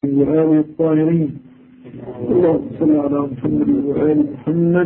وآله الطاهرين. اللهم صل على محمد وآل محمد.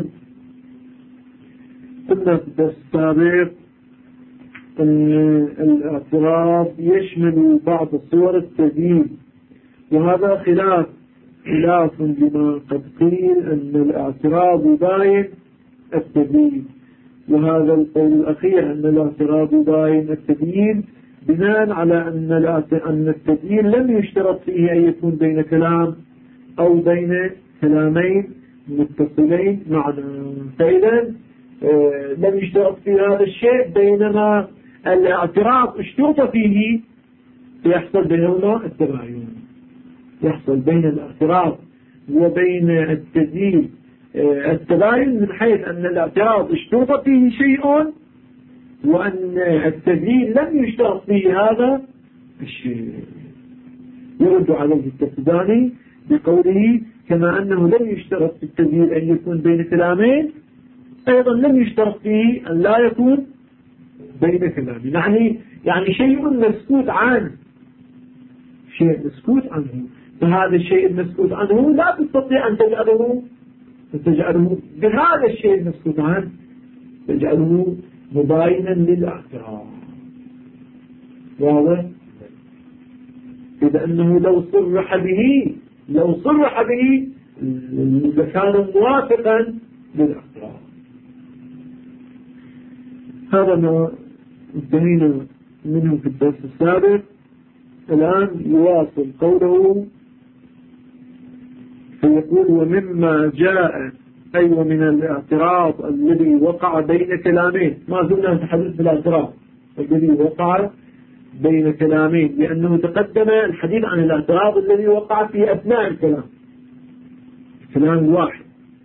قلنا في الدرس السابق أن الاعتراض يشمل بعض صور التدين، وهذا خلاف لما قد قيل أن الاعتراض يباين التدين، وهذا القول الأخير أن الاعتراض يباين التدين بناء على أن التدين لم يشترط فيه أن يكون بين كلام أو بين كلامين متصلين معنا، فإذا لم يشترط في هذا الشيء، بينما الاعتراض اشترط فيه يحصل بينهما التباين، يحصل بين الاعتراض وبين التدين التباين، من حيث أن الاعتراض اشترط فيه شيء وأن التدين لم يشترط فيه هذا الشيء. يرد عليه التفداني بقوله كما أنه لم يشترط في التدين أن يكون بين كلامين، أيضا لم يشترط فيه أن لا يكون بين كلامين، يعني شيء مسكوت عنه، شيء مسكوت عنه، فهذا الشيء المسكوت عنه لا تستطيع أن تجعله بهذا الشيء المسكوت عنه تجعله مباينا للاعتراض. واضح؟ إذا أنه لو صرح به لكان موافقا للاعتراض. هذا ما انتهينا منه في الدرس السابق. الآن يواصل قوله فيقول ومما جاء أي ومن الاعتراض الذي وقع بين كلامين. ما زلنا نتحدث بالاعتراض الذي وقع بين كلامين، لأنه تقدم الحديث عن الاعتراض الذي وقع في أثناء الكلام الواحد،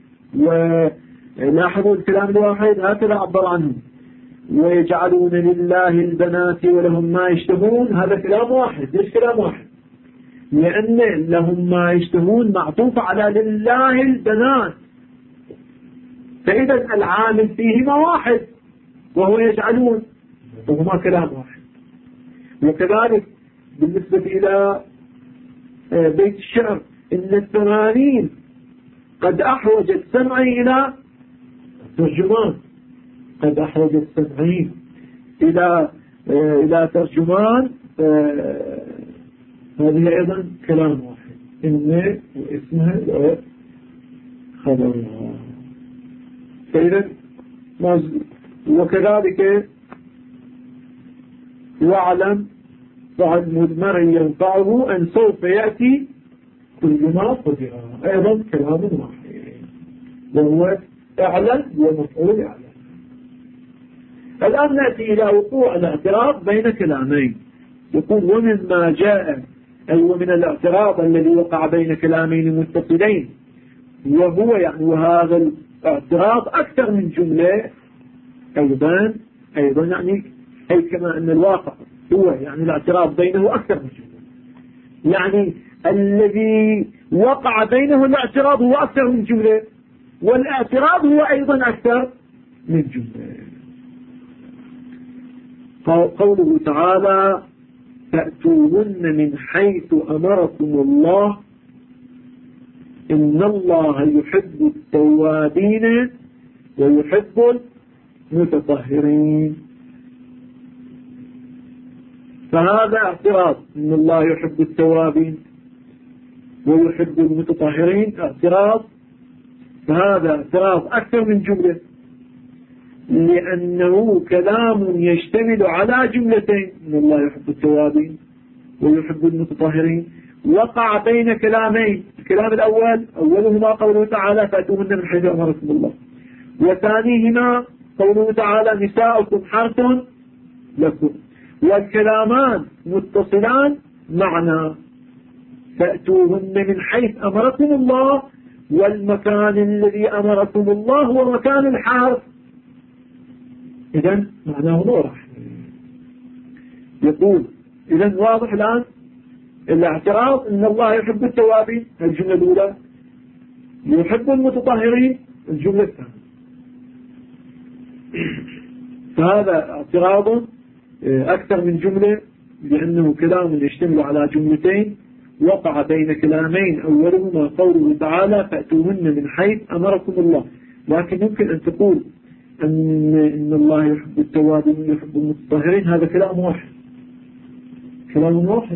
ولاحظوا الكلام الواحد هكذا عبر عنه، ويجعلون لله البنات ولهم ما يشتهون. هذا كلام واحد. ليش كلام واحد؟ لأن لهم ما يشتهون معطوف على لله البنات، فإذا العامل فيهما واحد وهو يجعلون، وهما كلام واحد. وكذلك بالنسبة إلى بيت الشعر إن الثمانين قد أحوجت سمعي إلى ترجمان، قد أحوجت سمعي إلى ترجمان. هذه أيضا كلام واحد، إن واسمها خبرها. فإذا وكذلك واعلم فعلم المرء ينفعه أن سوف يأتي كل ما قدرها، أيضا كلام واحد، وهو اعلم ومفعول اعلم. الآن نأتي إلى وقوع الاعتراض بين كلامين. يقول ومما جاء أي ومن الاعتراض الذي وقع بين كلامين متصلين، وهو يعني وهذا الاعتراض أكثر من جملة أيضا يعني أي كما أن الواقع هو يعني الاعتراض بينه أكثر من جملة، يعني الذي وقع بينه الاعتراض هو أكثر من جملة، والاعتراض هو أيضا أكثر من جملة. قوله تعالى تأتوهن من حيث أمركم الله إن الله يحب التوابين ويحب المتطهرين. فهذا اعتراض إن الله يحب التوابين ويحب المتطهرين، اعتراض، فهذا اعتراض أكثر من جملة، لأنه كلام يشتمل على جملتين، إن الله يحب التوابين ويحب المتطهرين، وقع بين كلامين. الكلام الأول أولهما قوله تعالى فأتوهن من حيث أمركم الله، وثانيهما قوله تعالى نساؤكم حرث لكم، والكلامان متصلان معنا. فأتوهن من حيث أمركم الله، والمكان الذي أمركم الله هو مكان الحرث، إذن معناه واضح. يقول إذن واضح الآن الاعتراض إن الله يحب التوابين الجملة الأولى، يحب المتطهرين الجملة الثانية. فهذا اعتراض أكثر من جملة، لأنه كلام يشتمل على جملتين، وقع بين كلامين، أولهما قوله تعالى فأتوهن من حيث أمركم الله. لكن يمكن أن تقول أن الله يحب التوابين ويحب المتطهرين، هذا كلام واحد، كلام واحد،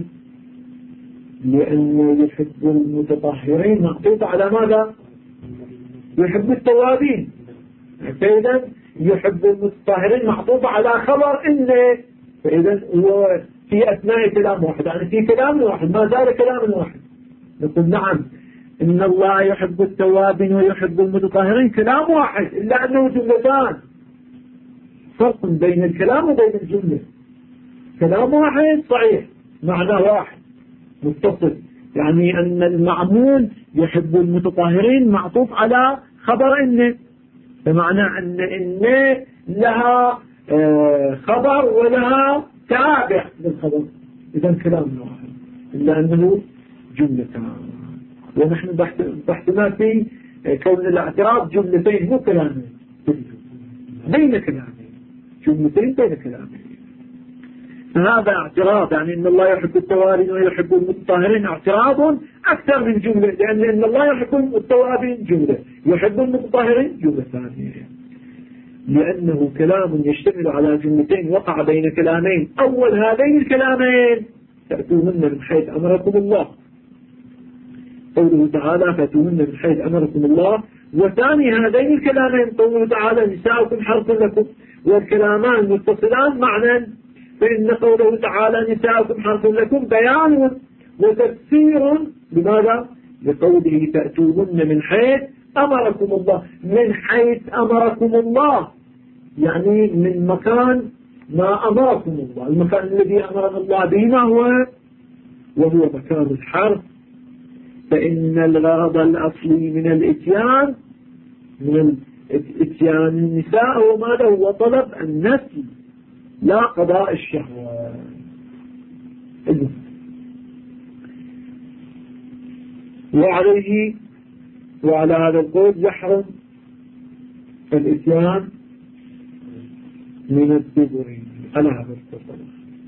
لأنه يحب المتطهرين معطوف على ماذا؟ يحب التوابين. فإذا يحب المتطهرين معطوف على خبر إنه، فإذا هو في أثناء كلام واحد، يعني في كلام واحد، ما زال كلام واحد. نقول نعم إن الله يحب التوابين ويحب المتطهرين كلام واحد، إلا أنه جملتان، فرق بين الكلام وبين الجملة. كلام واحد صحيح، معنى واحد متصل، يعني أن المعمول يحب المتطهرين معطوف على خبر إنه، بمعنى أن لها خبر ولها تابع للخبر، إذا كلام واحد، إلا أنه جملتان. ونحن بحثنا في كون الاعتراف جملتين مو كلامين، بين كلامين، جملتين بين كلامين. فهذا اعتراف، يعني إن الله يحب التوابين ويحب المتطهرين اعتراف أكثر من جملة، لأن إن الله يحب التوابين جملة، يحب المتطهرين جملة ثانية، لأنه كلام يشتمل على جملتين وقع بين كلامين. أول هذين الكلامين فأتوهن من حيث أمركم الله، قوله تعالى فأتوهن من حيث أمركم الله، وثاني هذين الكلامين قوله تعالى نساؤكم حرث لكم، والكلامان متصلان معنى، فإن قوله تعالى نساؤكم حرث لكم بيان وتفسير لماذا؟ لقوله فأتوهن من حيث أمركم الله، من حيث أمركم الله يعني من مكان ما أمركم الله، المكان الذي أمرنا الله به ما هو؟ وهو مكان الحرث. فإن الغرض الأصلي من الإتيان، من إتيان النساء هو ماذا؟ هو طلب النسل لا قضاء الشهوة. وعلى هذا القول يحرم الإتيان من الدبر على هذا القول.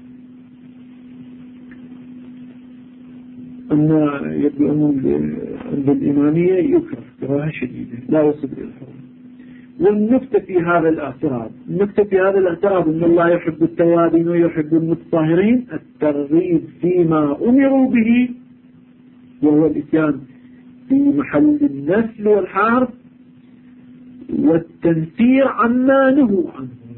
أما يبدو أن عند الإمامية يكره كراهة شديدة لا يصل إلى الحرم. والنكتة في هذا الاعتراض، النكتة في هذا الاعتراض أن الله يحب التوابين ويحب المتطهرين، الترغيب فيما أمروا به وهو الإتيان في محل النسل والحرث، والتنفير عما نهوا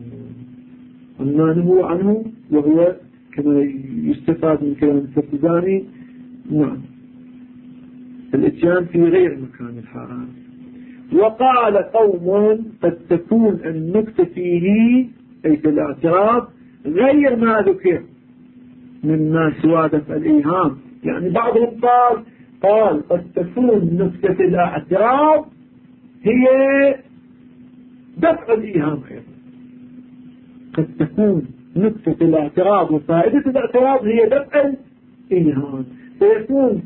عنه، وهو كما يستفاد من كلام الفرداني نعم الإتيان في غير مكان الحرام. وقال قوم قد تكون النكتة فيه أي في الاعتراض غير ما ذكر مما سوى دفع الإيهام، يعني بعضهم قال قد تكون نكتة الاعتراض هي دفع الإيهام أيضا، قد تكون نكتة الاعتراض وفائدة الاعتراض هي دفع الإيهام، فيكون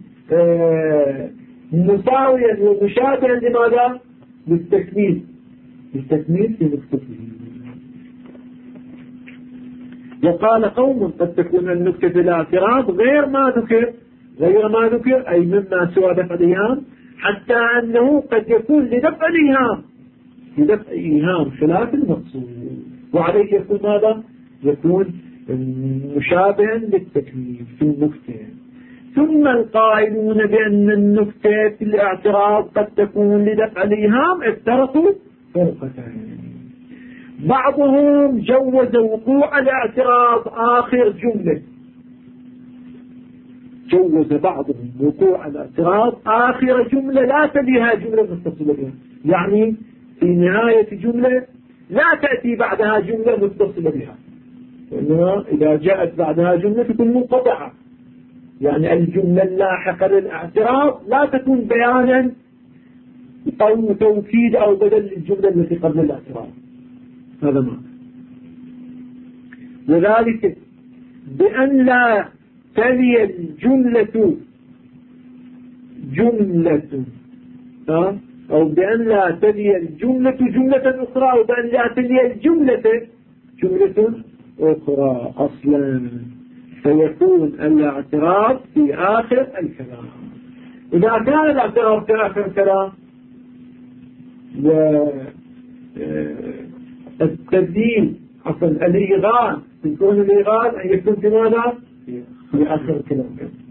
مساويا ومشابها لماذا؟ للتكميل في نكتته. وقال قوم قد تكون النكتة في الاعتراض غير ما ذكر أي مما سوى دفع الإيهام، حتى أنه قد يكون لدفع الإيهام خلاف المقصود، وعليه يكون ماذا؟ يكون مشابها للتكميل في النكتة. ثم القائلون بأن النكتة في الاعتراض قد تكون لدفع الإيهام افترقوا فرقتين. بعضهم جوز وقوع الاعتراض آخر جملة، جوز بعضهم وقوع الاعتراض آخر جملة لا تليها جملة متصلة بها، يعني في نهاية جملة لا تأتي بعدها جملة متصلة بها، وإنما إذا جاءت بعدها جملة تكون منقطعة، يعني الجملة اللاحقة للاعتراض لا تكون بيانا أو توكيد أو بدل للجملة التي قبل الاعتراض. هذا ما وذلك بأن لا تلي الجملة جملة أو بأن لا تلي الجملة جملة أخرى، أو بأن لا تلي الجملة جملة أخرى أصلا. فيكون الاعتراض في آخر الكلام. إذا كان الاعتراض في آخر الكلام والتبديل عفوا الإيغال، يكون الإيغال أن يكون في ماذا؟ في آخر الكلام،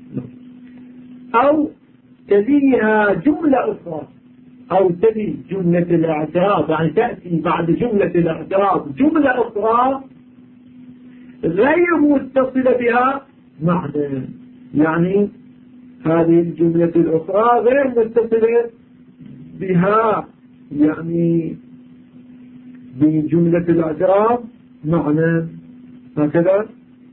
أو تليها جملة أخرى، أو تلي جملة الاعتراض، يعني تأتي بعد جملة الاعتراض جملة أخرى غير متصلة بها معنى، يعني هذه الجملة الأخرى غير متصلة بها، يعني بجملة الاعتراض معنى، هكذا.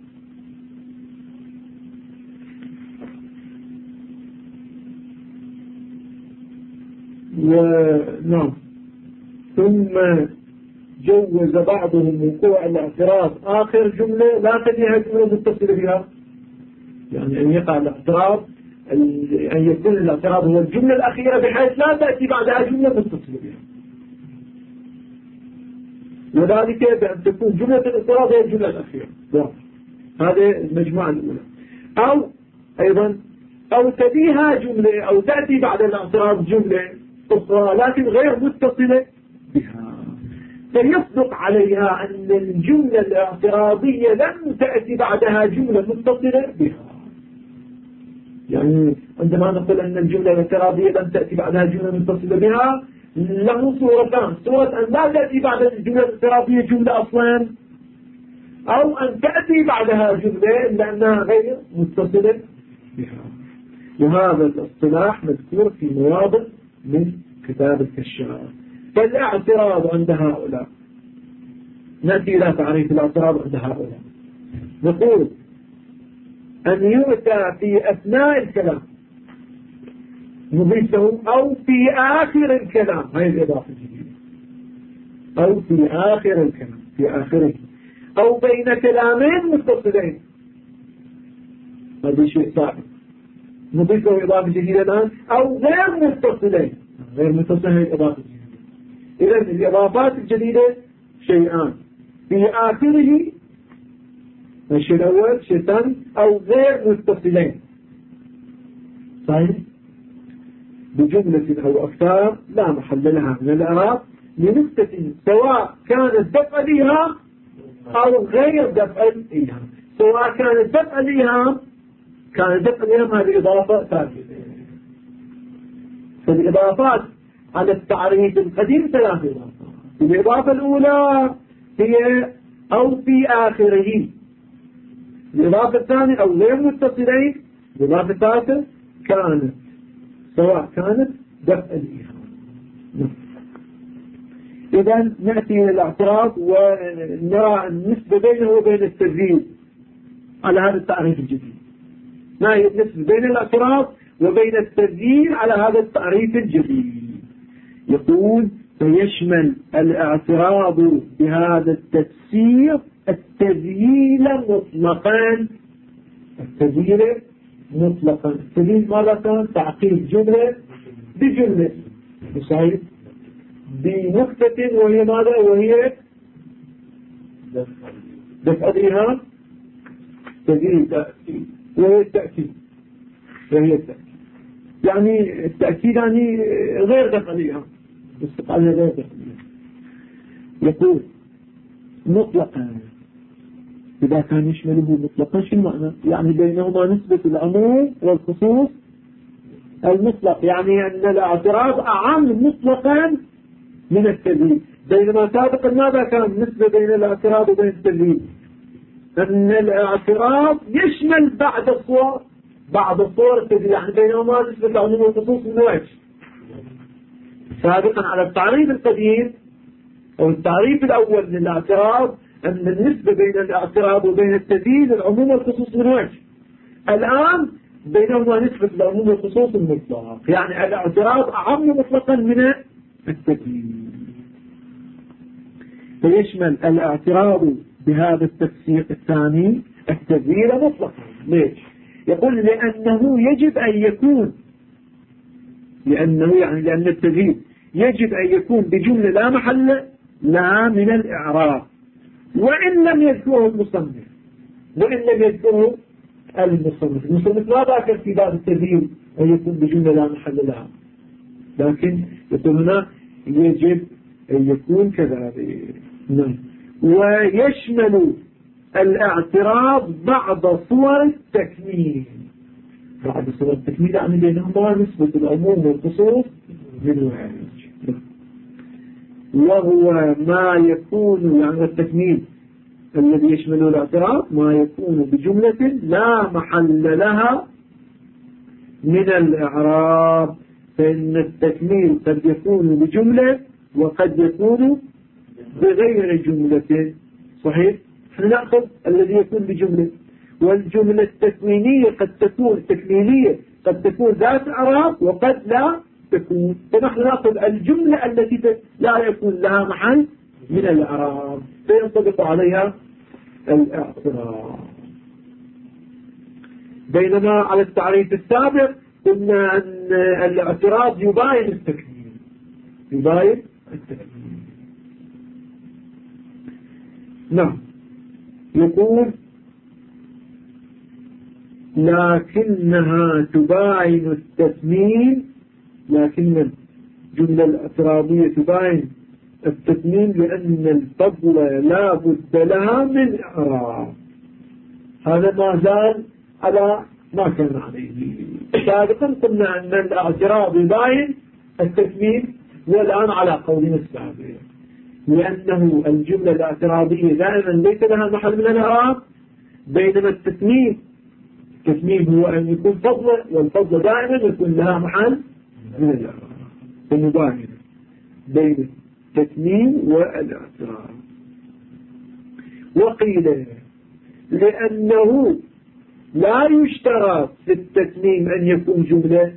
ونعم، ثم جوز بعضهم وقوع الاعتراض آخر جملة لا تليها جملة متصلة بها، يعني أن يقع الاعتراض، أن يكون الاعتراض هو الجملة الأخيرة بحيث لا تأتي بعدها جملة متصلة بها، وذلك بأن تكون جملة الاعتراض هي الجملة الأخيرة. هذه المجموعة الأولى. أو أيضا أو تليها جملة، أو تأتي بعد الاعتراض جملة أخرى لكن غير متصلة بها، فيصدق عليها أن الجملة الاعتراضية لم تأتي بعدها جملة متصلة بها. يعني عندما نقول أن الجملة الاعتراضية لم تأتي بعدها جملة متصلة بها، له صورتان: صورة أن لا تأتي بعد الجملة الاعتراضية جملة أصلا، أو أن تأتي بعدها جملة لأنها غير متصلة بها. وهذا الاصطلاح مذكور في مواضع من كتاب الكشاف. فالاعتراض عند هؤلاء، نأتي إلى تعريف الاعتراض عند هؤلاء، نقول أن يؤتى في أثناء الكلام نضيفه، أو في آخر الكلام، هذه الإضافة الجديدة، أو في آخر الكلام، في آخره، أو بين كلامين متصلين، هذا شيء صعب، نضيفه إضافة جديدة الآن، أو غير متصلين، غير متصلين هي الإضافة الجديدة. إذن الإضافات الجديدة شيئان: في آخره الشيء الأول، شيء ثاني أو غير متصلين، صحيح، بجملة أو أكثر لا محل لها من الإعراب لنكتة، سواء كانت دفع الإيهام أو غير دفع الإيهام. سواء كانت دفع الإيهام، كانت دفع الإيهام هذه إضافة ثابتة. فالإضافات على التعريف القديم ثلاث إضافات. الإضافة الأولى هي أو في آخره، الإضافة الثانية أو غير متصلين، الإضافة الثالثة كانت سواء كانت دفع الإيهام. إذن نأتي إلى الاعتراض ونرى النسبة بينه وبين التزييد على هذا التعريف الجديد. ما هي النسبة بين الاعتراض وبين التزييد على هذا التعريف الجديد؟ يقول: فيشمل الاعتراض بهذا التفسير التذييل مطلقا. التذييل مطلقا، التذييل ماذا كان؟ تعقيد جملة بجملة، صحيح، بنقطة وهي ماذا؟ وهي دفع الإيهام، تذييل تأكيد، وهي التأكيد، وهي التأكيد، يعني التأكيد يعني غير دفع الإيهام، استقالها غير دفع الإيهام. يقول مطلقا، إذا كان يشمله مطلقا شو المعنى؟ يعني بينهما نسبة العموم والخصوص المطلق، يعني أن الاعتراض أعم مطلقا من التذييل، بينما سابقا ماذا كان نسبة بين الاعتراض وبين التذييل؟ أن الاعتراض يشمل بعض الصور التذييل، يعني بينهما نسبة العموم والخصوص من وجه. سابقا على التعريف القديم أو التعريف الأول للاعتراض أن النسبة بين الاعتراض وبين التذييل العموم والخصوص من وجه. الآن بينهما نسبة العموم والخصوص المطلق، يعني الاعتراض أعم مطلقا من التذييل. فيشمل الاعتراض بهذا التفسير الثاني التذييل مطلقا. ليش؟ يقول لأنه يجب أن يكون، لأن التذييل يجب أن يكون بجملة لا محل لها من الإعراب، وإن لم يذكره المصنف، وإن لم يذكره المصنف ما ذكر في باب التدين أن يكون بجملة لا محل لها، لكن يقول هنا يجب أن يكون كذلك. ويشمل الاعتراض بعض صور التكميل. بعض صور التكميل يعني بينهما نسبة العموم والخصوص بالوعي، وهو ما يكون يعني التكميل الذي يشمل الاعتراض ما يكون بجملة لا محل لها من الإعراب، فإن التكميل قد يكون بجملة وقد يكون بغير جملة. صحيح؟ نأخذ الذي يكون بجملة، والجملة التكوينية قد تكون تكميلية، قد تكون ذات إعراب وقد لا تكون، فنحن نأخذ الجملة التي لا يكون لها محل من الإعراب فينطبق عليها الاعتراض. بينما على التعريف السابق قلنا أن الاعتراض يباين التكميل، يباين التكميل. نعم. يقول لكنها تباين التكميل، لكن الجملة الاعتراضية تباين التكميل لأن الفضل لا بد لها من إعراب. هذا ما زال على ما كان عليه سابقا. قلنا أن الاعتراض يباين التكميل، والآن على قولنا السابق لأنه الجملة الاعتراضية دائما ليس لها محل من الإعراب، بينما التكميل هو أن يكون فضل، والفضل دائما يكون لها محل من الإعراب، فنباين بين التكميل والاعتراض. وقيل لأنه لا يشترط في التكميم أن يكون جملة،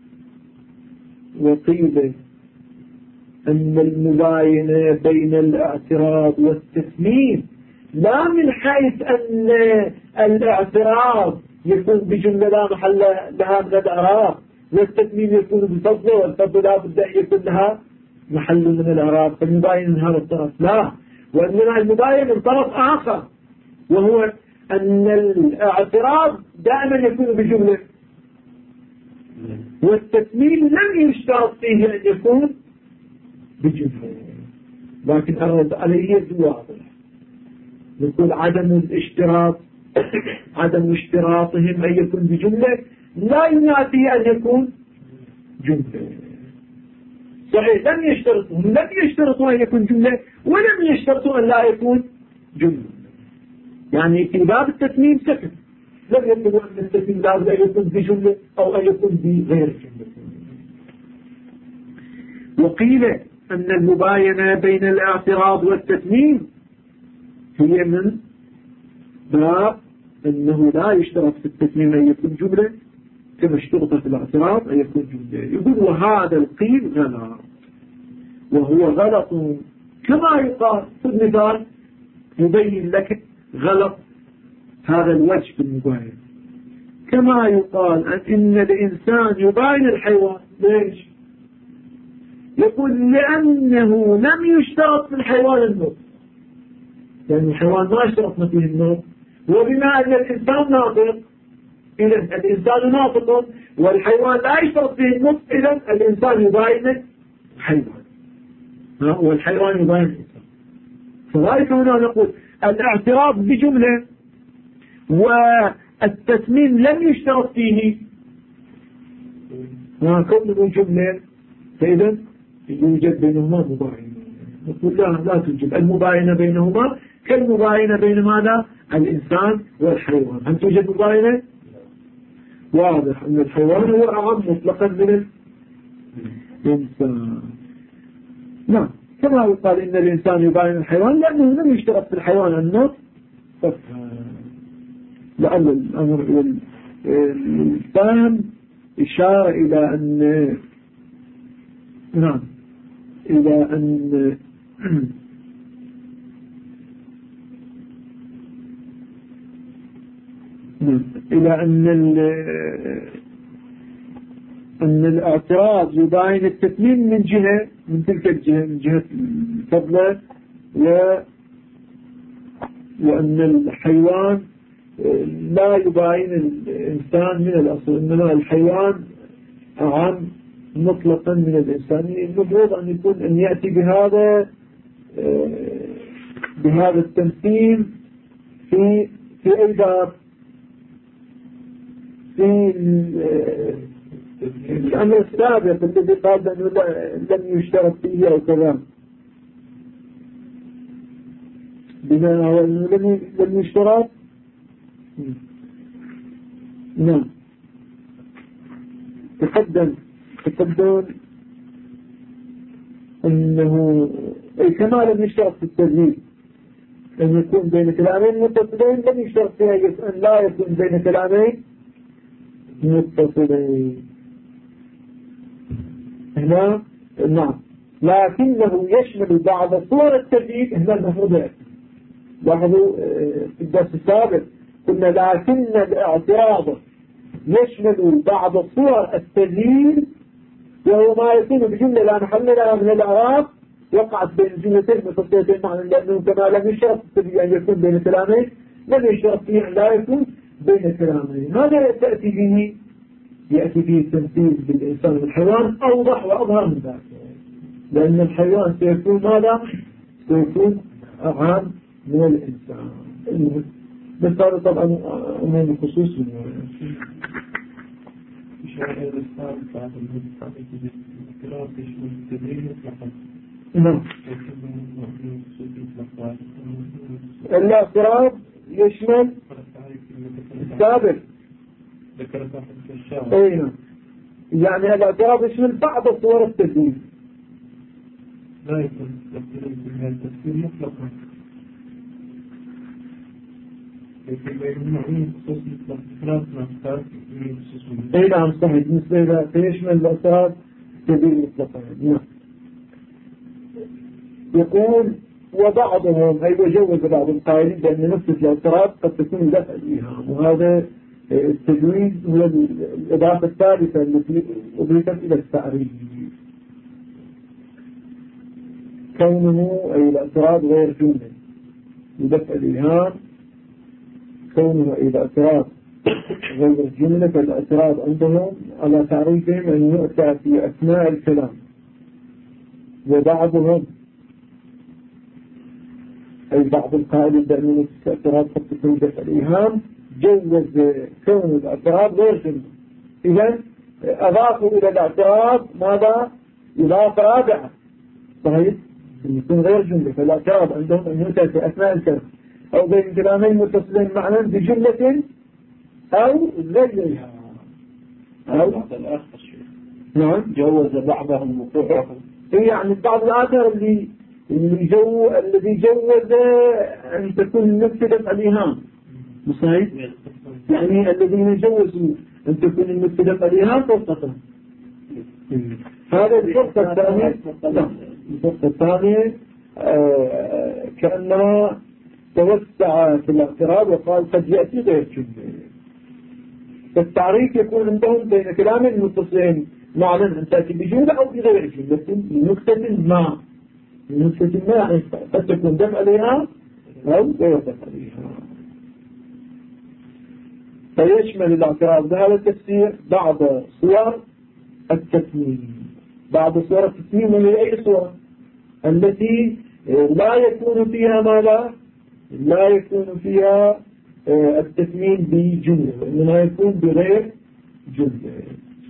وقيل أن المباينة بين الاعتراض والتكميم لا من حيث أن الاعتراض يكون بجملة لا محل لها من الإعراب، والتكميم يكون بفضل، والفضل لا بد أن يكون لها محل من الإعراب، فالمباين من هذا الطرف لا، وإنما المباين من طرف آخر، وهو أن الاعتراض دائما يكون بجملة، والتكميل لم يشترط فيه أن يكون بجملة، لكن الرد عليه واضح. نقول عدم الاشتراط، عدم اشتراطهم أن يكون بجملة لا ينافي أن يكون جملة. صحيح لم يشترطوا أن يكون جملة، ولم يشترطوا أن لا يكون جملة. يعني في باب التكميم سكت، لم يقولوا أن التكميم لازم أن يكون بجملة أو أن يكون بغير جملة. وقيل أن المباينة بين الاعتراض والتكميم هي من باب أنه لا يشترط في التكميم أن يكون جملة كما اشترط في الاعتراض أن يكون جملة. يقول وهذا القيل غلط، وهو غلط كما يقال في المثال يبين لك غلط هذا الوجه في المباينة، كما يقال أن الإنسان يباين الحيوان. ليش؟ يقول لأنه لم يشترط في الحيوان النطق، يعني الحيوان ما اشترطنا فيه النطق، وبما أن الإنسان ناطق إذا الإنسان ناطق، والحيوان لا يشترط فيه النطق، إذا الإنسان يباين الحيوان والحيوان يباين الإنسان. فذلك هنا نقول الاعتراض بجملة والتسميم لم يشترط فيه كونه جملة، فإذا يوجد بينهما مباينة. نقول لا توجد المباينة بينهما كالمباينة بين ماذا؟ الإنسان والحيوان. هل توجد مباينة؟ واضح أن الحيوان هو أعم مطلقا من الإنسان. نعم، كما يقال إن الإنسان يباين الحيوان لأنه لم يشترط في الحيوان النطق، لأن الأمر الفهم إشارة إلى أن نعم إلى أن إلى أن الاعتراض يباين التكميم من جهة، من تلك الجهة، من جهة الفضل، وأن الحيوان لا يباين الإنسان من الأصل، إنما الحيوان أعم مطلقا من الإنسان. المفروض أن يكون أن يأتي بهذا التمثيل في أي باب؟ في الأمر السابق الذي قال أنه لم يشترط فيه أو كذا، بما أنه لم يشترط. نعم، تقدم أنه كما لم يشترط في التدليل أن يكون بين كلامين متصلين، لم يشترط فيها أن لا يكون بين كلامين متصلين هنا. نعم، لكنه يشمل بعض صور التدليل. هنا المفروض لاحظوا في الدرس السابق قلنا لكن الاعتراض يشمل بعض صور التدليل، وهو ما يكون بجملة لا محل لها من الأعراب وقعت بين جملتين متصلتين معا، لأنه كما لم يشترط التدليل أن يكون بين كلامين لم يشترط فيه أن لا يكون بين كلامين. ماذا تأتي به؟ يأتي به التمثيل بالإنسان والحيوان أوضح وأظهر من ذلك، لأن الحيوان سيكون ماذا؟ سيكون أعام من الإنسان. بس هذا طبعا أمام الخصوص نعم. الاعتراض يشمل السابق. ايوه، يعني الاعتراض يشمل بعض صور التدليل. لا يكون التفسير مطلقا، اي نعم صحيح، بالنسبة إلى فيشمل الاعتراض التدليل مطلقا. نعم. يقول وبعضهم أي وجوز بعض القائلين بأن نفس الاعتراض قد تكون دفع الإيهام، وهذا التجويز هو الإضافة الثالثة التي أضيفت إلى التعريف. كونه أي الاعتراض غير جملة لدفع الإيهام، كونه أي الاعتراض غير جملة، فالاعتراض عندهم على تعريفهم أن يؤتى في أثناء الكلام. وبعضهم أي بعض القائلين بأن الاعتراض قد تكون دفع الإيهام جوز كون الاعتراض غير جملة. إذن أضافوا إلى الاعتراض ماذا؟ إضافة رابعة. صحيح؟ يكون غير جملة، فالاعتراض عندهم أن يؤتى في أثناء الكلام أو بين كلامين متصلين معا بجملة أو غيرها. أو نعم جوز بعضهم وقوعهم. يعني البعض الآخر الذي جوز أن تكون النفس دفع الإيهام. صحيح؟ يعني الذين جوزوا أن تكون النفس دفع الإيهام فرصة. هذا الفرصة الثانية. الفرصة الثانية كأنما توسع في الاعتراض وقال قد يأتي غير جملة. فالتعريف يكون عندهم بين كلام متصلين معنى أن تأتي بجملة أو بغير جملة لنكتة ما. لنكتة ما يعني قد تكون دفع عليها أو غير دفع عليها. فيشمل الاعتراض بهذا التفسير بعض صور التكميل. بعض صور التكميل من أي صورة؟ التي لا يكون فيها ماذا؟ لا يكون فيها التكميل بجملة، وإنما يكون بغير جملة.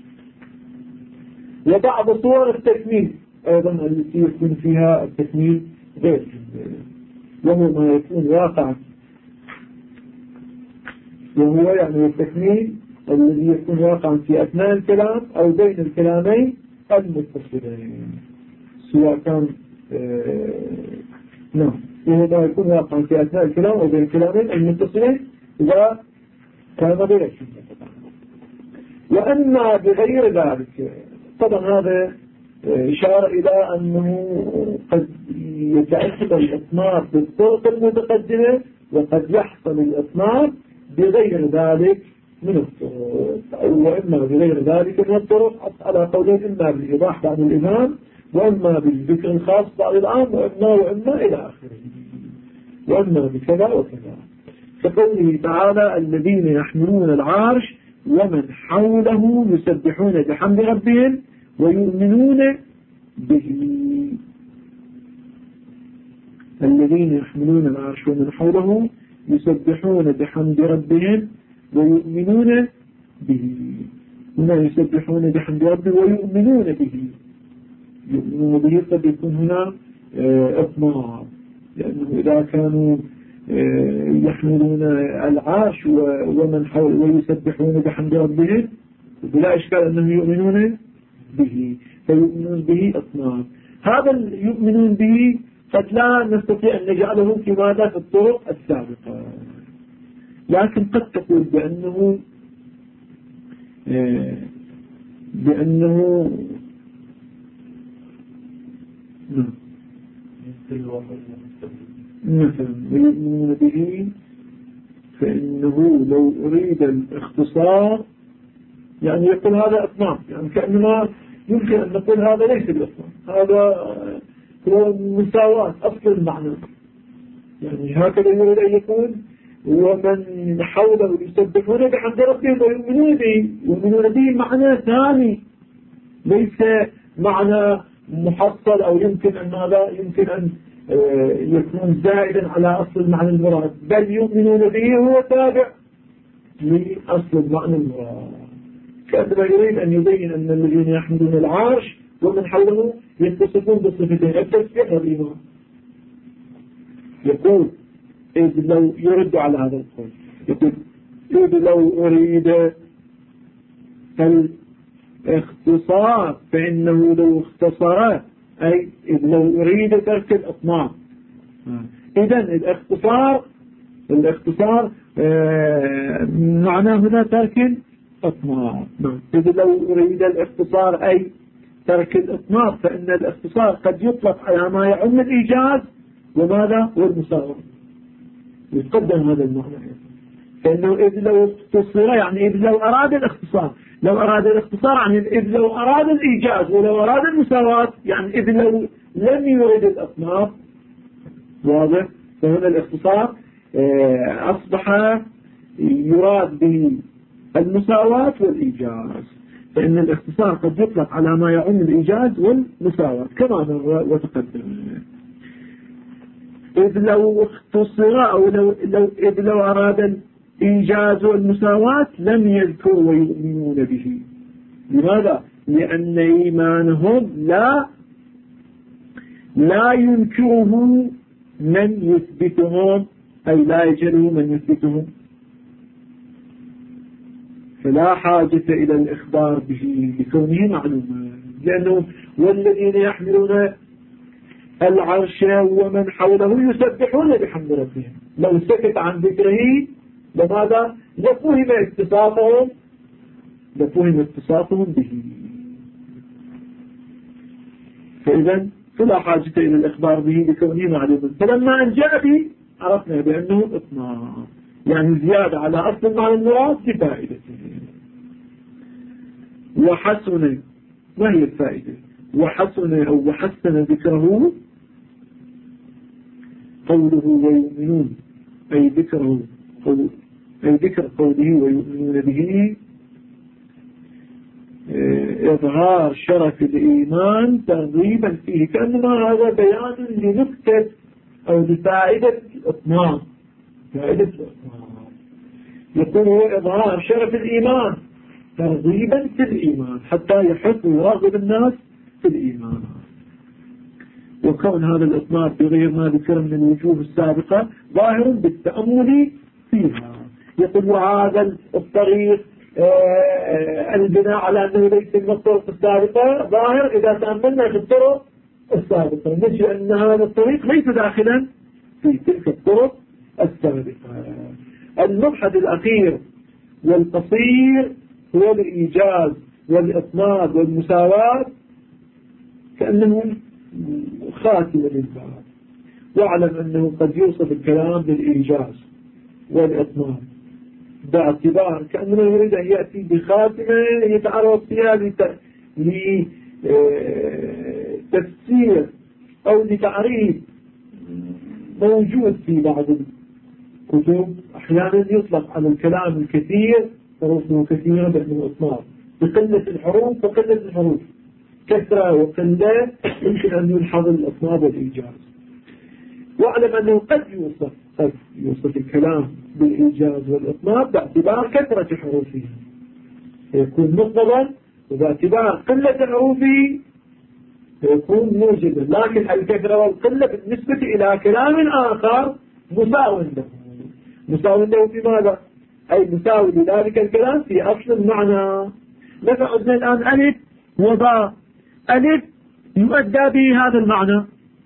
وبعض صور التكميل أيضا التي يكون فيها التكميل غير جملة، وهو ما يكون واقعا، وهو يعني التكميل الذي يكون واقعا في أثناء الكلام أو بين الكلامين المتصلين، سواء كان نعم، وهو ما يكون واقعا في أثناء الكلام أو بين الكلامين المتصلين إذا كان غير جملة. وأما بغير ذلك، طبعا هذا إشارة إلى أنه قد يتأكد الإطمار بالطرق المتقدمة وقد يحصل الإطمار بغير ذلك من الطرق، وإما بغير ذلك من الطرق على قولين، إما بالإيضاح بعد الإمام، وإما بالذكر الخاص بعد العام، وإما إلى آخره، وإما بكذا وكذا. كقوله تعالى الذين يحملون العرش ومن حوله يسبحون بحمد ربهم ويؤمنون به. الذين يحملون العرش ومن حوله يسبحون بحمد ربهم ويؤمنون به. هنا يسبحون بحمد ربهم ويؤمنون به. يؤمنون به قد يكون هنا اطماع، لأنه إذا كانوا يحملون العرش ومن حوله ويسبحون بحمد ربهم بلا إشكال أنهم يؤمنون به، فيؤمنون به اطماع. هذا يؤمنون به قد لا نستطيع أن نجعله في ماذا في الطرق السابقة، لكن قد تقول بأنه مثلا ويؤمنون به، فإنه لو أريد الاختصار يعني يقول هذا إطماع، يعني كأنما يمكن أن نقول هذا ليس بإطماع، هذا هو مساواة أصل المعنى، يعني هكذا يريد أن يكون. ومن حوله يسبحون بحمد ربهم ويؤمنون به، يؤمنون به معنى ثاني ليس معنى محصل أو يمكن أن هذا يمكن أن يكون زائدا على أصل المعنى المراد، بل يؤمنون به هو تابع لأصل المعنى المراد. كأنما يريد أن يبين أن الذين يحملون العرش ومن حوله يتصفون بصفتين التسبيح والإيمان. يقول إذ لو يرد على هذا القول، يقول إذ لو أريد الاختصار فإنه لو اختصر، أي إذ لو أريد ترك الإطماع. إذن الاختصار معناه هنا ترك الإطماع. إذ لو أريد الاختصار أي ترك الإطماع، فإن الاختصار قد يطلق على ما يعم الإيجاز وماذا والمساواة، يتقدم هذا المعنى. فإنه إذ لو اختصر يعني إذ لو أراد الاختصار، لو أراد الاختصار يعني إذ لو أراد الإيجاز، ولو أراد المساواة يعني إذ لو لم يرد الأطناب. واضح؟ فهنا الاختصار أصبح يراد به المساواة والإيجاز، فإن الاختصار قد يطلق على ما يعم الإيجاز والمساواة كما مر وتقدم. إذ لو اختصر أو إذ لو أراد الإيجاز والمساواة لم يذكر ويؤمنون به. لماذا؟ لأن إيمانهم لا ينكره من يثبتهم، أي لا يجره من يثبتهم، فلا حاجة إلى الإخبار به لكونه معلوما. لأنه والذين يحملون العرش ومن حوله يسبحون بحمد ربهم، لو سكت عن ذكره لماذا؟ لفهم اتصافهم به. فإذا فلا حاجة إلى الإخبار به لكونه معلوما. فلما أن جاء به عرفنا بأنه إطماع، يعني زيادة على أصل المعنى المراد بفائدته. وحسن، ما هي الفائدة؟ وحسن أو وحسن ذكره قوله ويؤمنون، أي ذكره أي ذكر قوله ويؤمنون به إظهار شرف الإيمان ترغيبا فيه، كأنما هذا بيان لنكتة أو لفائدة الإطماع. فائدة الإطماع يقول هو إظهار شرف الإيمان ترغيبا في الإيمان حتى يحث ويراغب الناس في الإيمان. وكون هذا الإطماع بغير ما ذكر من الوجوه السابقة ظاهر بالتأمل فيها. يقول وهذا الطريق البناء على أنه ليس من الطرق السابقة ظاهر إذا تأملنا في الطرق السابقة، نجد أن هذا الطريق ليس داخلا في تلك الطرق السابقة. المبحث الأخير والقصير هو الإيجاز والإطناب والمساواة، كأنه خاتمة للباب. واعلم أنه قد يوصف الكلام بالإيجاز والإطناب باعتبار كأنه يريد أن يأتي بخاتمة يتعرض فيها لتفسير أو لتعريف موجود في بعض الكتب أحيانا يطلق على الكلام الكثير حروفه كثيرة باسم الإطناب بقلة الحروف وقلة الحروف، كثرة وقلة يمكن أن يلحظ الإطناب والإيجاز. واعلم أنه قد يوصف الكلام بالإيجاز والإطناب باعتبار كثرة حروفه فيكون مطلبا، وباعتبار قلة حروفه فيكون موجبا، لكن الكثرة والقلة بالنسبة إلى كلام آخر مساو له. مساو له في ماذا؟ أي مساوي لذلك الكلام في أصل المعنى. مثلا الآن ألف وباء، ألف يؤدى به هذا المعنى،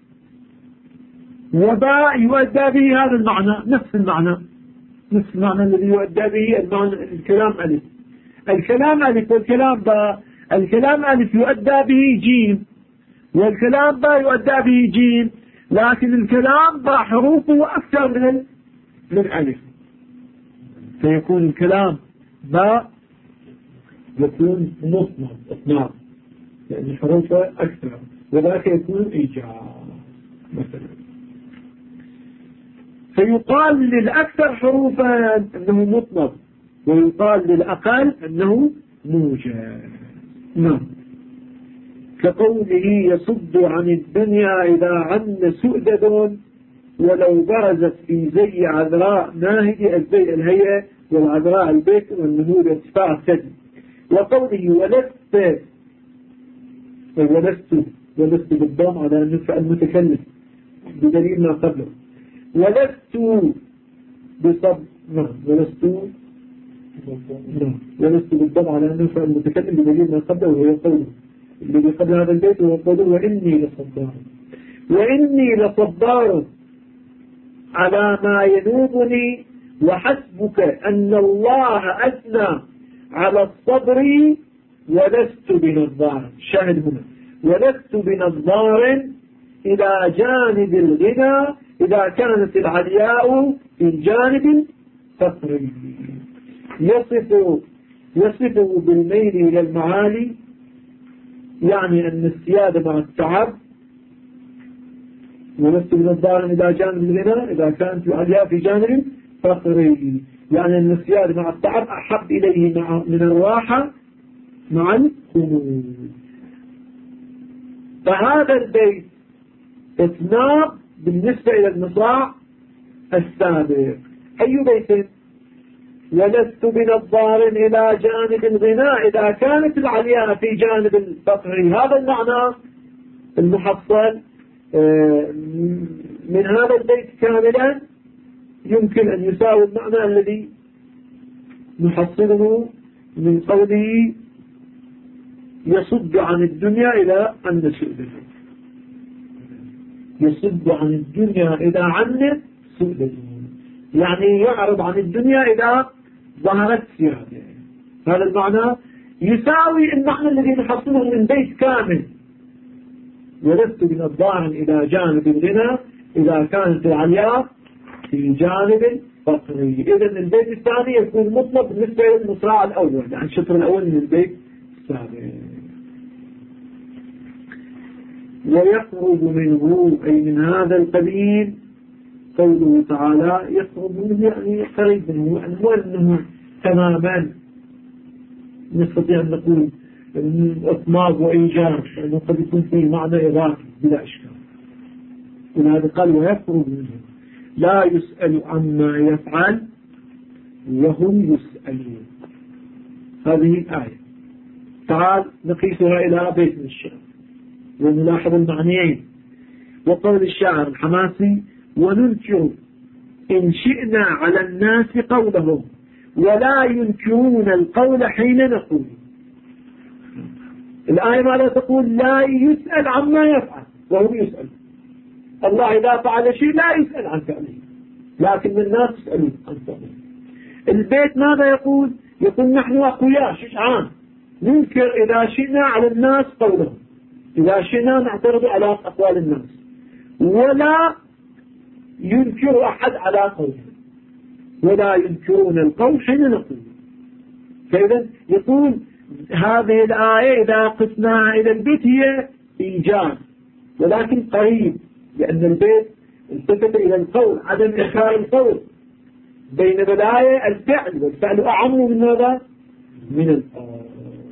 وباء يؤدى به هذا المعنى، نفس المعنى الذي يؤدى به المعنى الكلام ألف. الكلام ألف والكلام باء، الكلام ألف يؤدى به جيم والكلام باء يؤدى به جيم، لكن الكلام باء حروفه أكثر من ألف، فيكون الكلام باء يكون إطناب لأن حروفه أكثر، وذاك يكون إيجاز مثلا. فيقال للأكثر حروفا أنه مطلب، ويقال للأقل أنه موجز. نعم. كقوله يصد عن الدنيا إذا عن سؤدد ولو برزت في زي عذراء ناهد، الزي الهيئة والعذراء البيت والنهور ارتفاع السد. وقوله ولست بالضم على النفع المتكلم بدليل ما قبله، ولست بالضم على النفع المتكلم بدليل ما قبله، وهو قوله الذي قبل هذا البيت، وهو قوله وإني لصبار على ما ينوبني، وحسبك أن الله أثنى على الصبر ولست بنظار. شاهد هنا ولست بنظار إلى جانب الغنى إذا كانت العلياء في جانب الفقر. يصفه بالميل إلى المعالي، يعني أن السيادة مع التعب. ولست بنظار إلى جانب الغنى إذا كانت العلياء في جانب الفقر، يعني أن السيادة مع التعب أحب إليه من الراحة مع الخمول. فهذا البيت إطناب بالنسبة إلى المصراع السابق. أي بيت؟ ولست بنظار إلى جانب الغناء إذا كانت العلياء في جانب الفقر. هذا المعنى المحصل من هذا البيت كاملا يمكن أن يساوي المعنى الذي نحصله من قوله يصد عن الدنيا إلى أن سؤدد. يصد عن الدنيا إذا عن سؤدد، يعني يعرض عن الدنيا إذا ظهرت سيادة. هذا المعنى يساوي المعنى الذي نحصله من بيت كامل ولست بنظار إلى جانب الغنى إذا كانت العلياء في جانب الفقر. إذن البيت الثاني يكون مطلب بالنسبة للمصراع الأول، يعني الشطر الأول من البيت الثاني. ويقرب منه أي من هذا القبيل قوله تعالى يقرب منه يعني قريب منه، يعني مو أنه تماما نستطيع أن نقول إطناب وإيجاز، لأنه قد يكون فيه معنى إضافي بلا إشكال. ولهذا قال ويقرب منه لا يسأل عما يفعل وهم يسألون. هذه الآية تعال نقيسها إلى بيت من الشعر ونلاحظ المعنيين. وقول الشاعر الحماسي وننكر إن شئنا على الناس قولهم ولا ينكرون القول حين نقول. الآية ماذا تقول؟ لا يسأل عما يفعل وهم يسأل. الله إذا فعل شيء لا يسأل عن فعله، لكن الناس يسألون عن فعله. البيت ماذا يقول؟ يقول نحن أقوياء شجعان ننكر إذا شئنا على الناس قولهم، إذا شئنا نعترض على أقوال الناس، ولا ينكر أحد على قوله، ولا ينكرون القول حين نقول. فإذا يقول هذه الآية إذا قسناها إلى البيت هي إيجاز ولكن قريب، لأن البيت التفت إلى القول عدم إنكار القول بين الآية الفعل، والفعل أعم من هذا من الآية.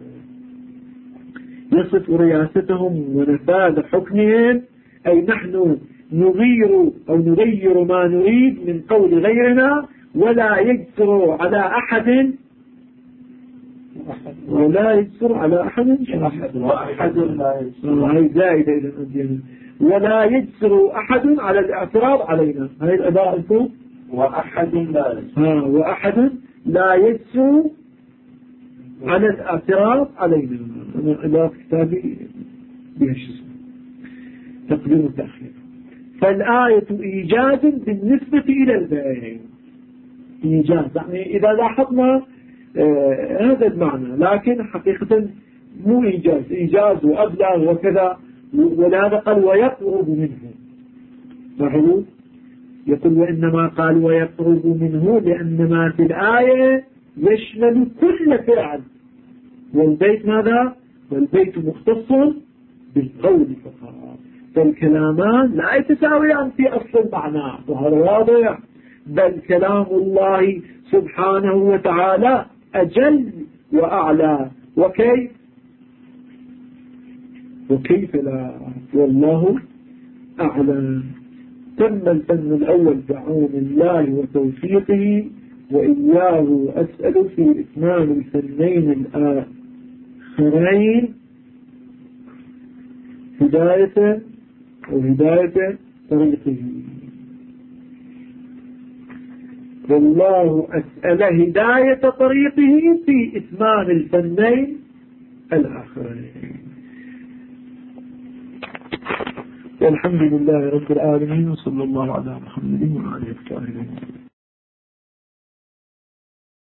يصف رياستهم ونفاذ حكمهم، أي نحن نغير ما نريد من قول غيرنا، ولا يجسر على أحد ولا يجسر على أحد وأحد لا يجسر. هاي زائدة إلى الأديان. ولا يجسر أحد على الاعتراض علينا. هاي العبارة وأحد لا يجسر. وأحد لا يجسر على الاعتراض علينا. أنا إلى كتابي بهالشيء تقديم التأخير. فالآية إيجاز بالنسبة إلى البيان. إيجاز يعني إذا لاحظنا هذا المعنى، لكن حقيقة مو إيجاز وأبلغ وكذا، ولهذا قال ويقرب منه. لاحظوا يقول وإنما قال ويقرب منه لأن ما في الآية يشمل كل فعل، والبيت ماذا؟ والبيت مختص بالقول فقط، فالكلامان لا يتساويان في أصل المعنى، وهذا واضح. بل كلام الله سبحانه وتعالى أجل وأعلى، وكيف لا، والله أعلم. تم الفن الأول بعون الله وتوفيقه، وإياه أسأل في إتمام الفنين الآخرين هداية طريقه. والله أسأل هداية طريقه في إتمام الفنين الآخرين. والحمد لله رب العالمين، وصلى الله على محمد وعلى آله وصحبه.